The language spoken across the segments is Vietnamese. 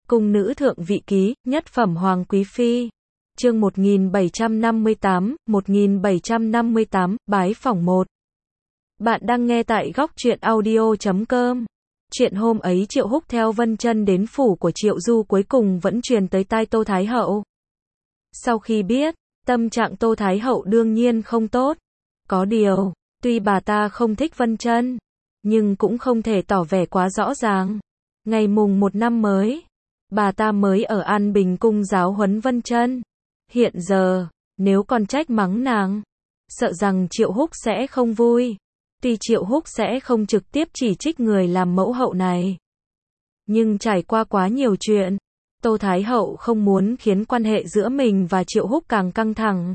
Cung nữ thượng vị ký, nhất phẩm hoàng quý phi. Chương 1758, bái phỏng 1. Bạn đang nghe tại góc truyện audio.com. Chuyện hôm ấy Triệu Húc theo Vân Chân đến phủ của Triệu Du cuối cùng vẫn truyền tới tai Tô Thái Hậu. Sau khi biết, tâm trạng Tô Thái Hậu đương nhiên không tốt. Có điều, tuy bà ta không thích Vân Chân, nhưng cũng không thể tỏ vẻ quá rõ ràng. Ngày mùng 1 năm mới, bà ta mới ở An Bình cung giáo huấn Vân Chân. Hiện giờ, nếu còn trách mắng nàng, sợ rằng Triệu Húc sẽ không vui. Tuy Triệu Húc sẽ không trực tiếp chỉ trích người làm mẫu hậu này, nhưng trải qua quá nhiều chuyện, Tô Thái Hậu không muốn khiến quan hệ giữa mình và Triệu Húc càng căng thẳng.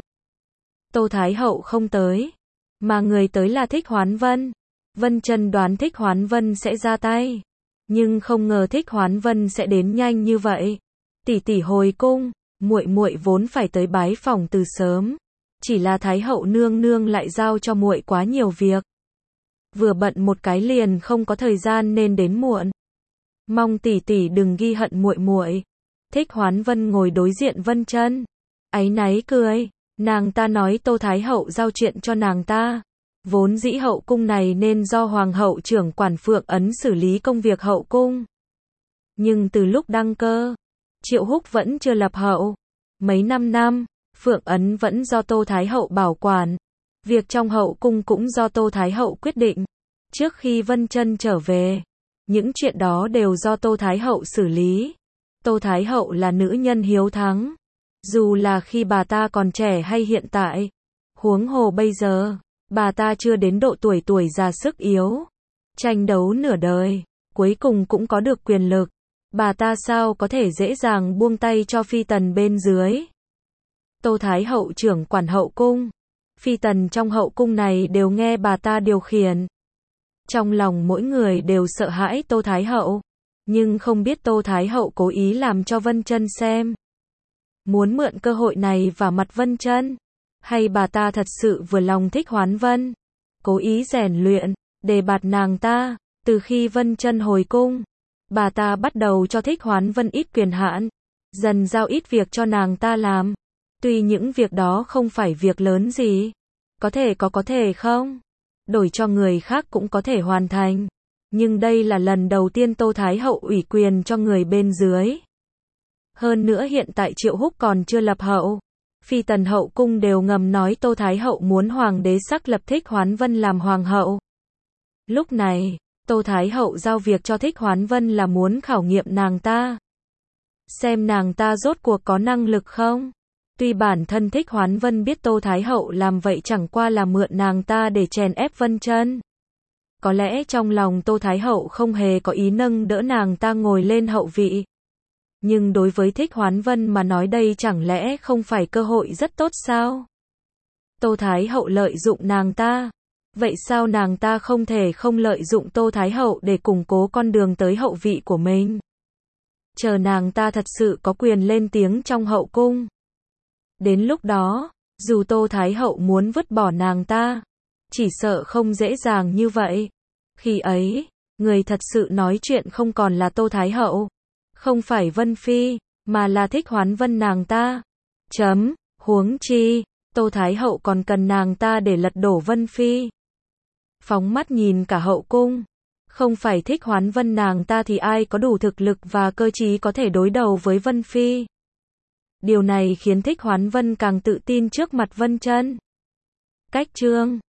Tô Thái Hậu không tới, mà người tới là Thích Hoán Vân. Vân Chân đoán Thích Hoán Vân sẽ ra tay, nhưng không ngờ Thích Hoán Vân sẽ đến nhanh như vậy. Tỷ tỷ hồi cung, muội muội vốn phải tới bái phỏng từ sớm, chỉ là Thái Hậu nương nương lại giao cho muội quá nhiều việc. Vừa bận một cái liền không có thời gian nên đến muộn. Mong tỷ tỷ đừng ghi hận muội muội. Thích Hoán Vân ngồi đối diện Vân Chân, áy náy cười. Nàng ta nói Tô Thái Hậu giao chuyện cho nàng ta. Vốn dĩ hậu cung này nên do Hoàng hậu trưởng quản Phượng Ấn xử lý công việc hậu cung. Nhưng từ lúc đăng cơ, Triệu Húc vẫn chưa lập hậu. Mấy năm, Phượng Ấn vẫn do Tô Thái Hậu bảo quản. Việc trong hậu cung cũng do Tô Thái Hậu quyết định. Trước khi Vân Chân trở về, những chuyện đó đều do Tô Thái Hậu xử lý. Tô Thái Hậu là nữ nhân hiếu thắng, dù là khi bà ta còn trẻ hay hiện tại. Huống hồ bây giờ, bà ta chưa đến độ tuổi già sức yếu, tranh đấu nửa đời, cuối cùng cũng có được quyền lực. Bà ta sao có thể dễ dàng buông tay cho phi tần bên dưới. Tô Thái Hậu trưởng quản hậu cung, phi tần trong hậu cung này đều nghe bà ta điều khiển. Trong lòng mỗi người đều sợ hãi Tô Thái Hậu, nhưng không biết Tô Thái Hậu cố ý làm cho Vân Chân xem. Muốn mượn cơ hội này vả mặt Vân Chân, hay bà ta thật sự vừa lòng Thích Hoán Vân, cố ý rèn luyện, đề bạt nàng ta. Từ khi Vân Chân hồi cung, bà ta bắt đầu cho Thích Hoán Vân ít quyền hạn, dần giao ít việc cho nàng ta làm. Tuy những việc đó không phải việc lớn gì, có thể không, đổi cho người khác cũng có thể hoàn thành. Nhưng đây là lần đầu tiên Tô Thái Hậu ủy quyền cho người bên dưới. Hơn nữa hiện tại Triệu Húc còn chưa lập hậu. Phi tần hậu cung đều ngầm nói Tô Thái Hậu muốn hoàng đế xác lập Thích Hoán Vân làm hoàng hậu. Lúc này, Tô Thái Hậu giao việc cho Thích Hoán Vân là muốn khảo nghiệm nàng ta, xem nàng ta rốt cuộc có năng lực không. Tuy bản thân Thích Hoán Vân biết Tô Thái Hậu làm vậy chẳng qua là mượn nàng ta để chèn ép Vân Chân. Có lẽ trong lòng Tô Thái Hậu không hề có ý nâng đỡ nàng ta ngồi lên hậu vị. Nhưng đối với Thích Hoán Vân mà nói đây chẳng lẽ không phải cơ hội rất tốt sao? Tô Thái Hậu lợi dụng nàng ta. Vậy sao nàng ta không thể không lợi dụng Tô Thái Hậu để củng cố con đường tới hậu vị của mình? Chờ nàng ta thật sự có quyền lên tiếng trong hậu cung. Đến lúc đó, dù Tô Thái Hậu muốn vứt bỏ nàng ta, chỉ sợ không dễ dàng như vậy. Khi ấy, người thật sự nói chuyện không còn là Tô Thái Hậu, không phải Vân Phi, mà là Thích Hoán Vân nàng ta. Huống chi, Tô Thái Hậu còn cần nàng ta để lật đổ Vân Phi. Phóng mắt nhìn cả hậu cung, không phải Thích Hoán Vân nàng ta thì ai có đủ thực lực và cơ trí có thể đối đầu với Vân Phi. Điều này khiến Thích Hoán Vân càng tự tin trước mặt Vân Chân. Cách chương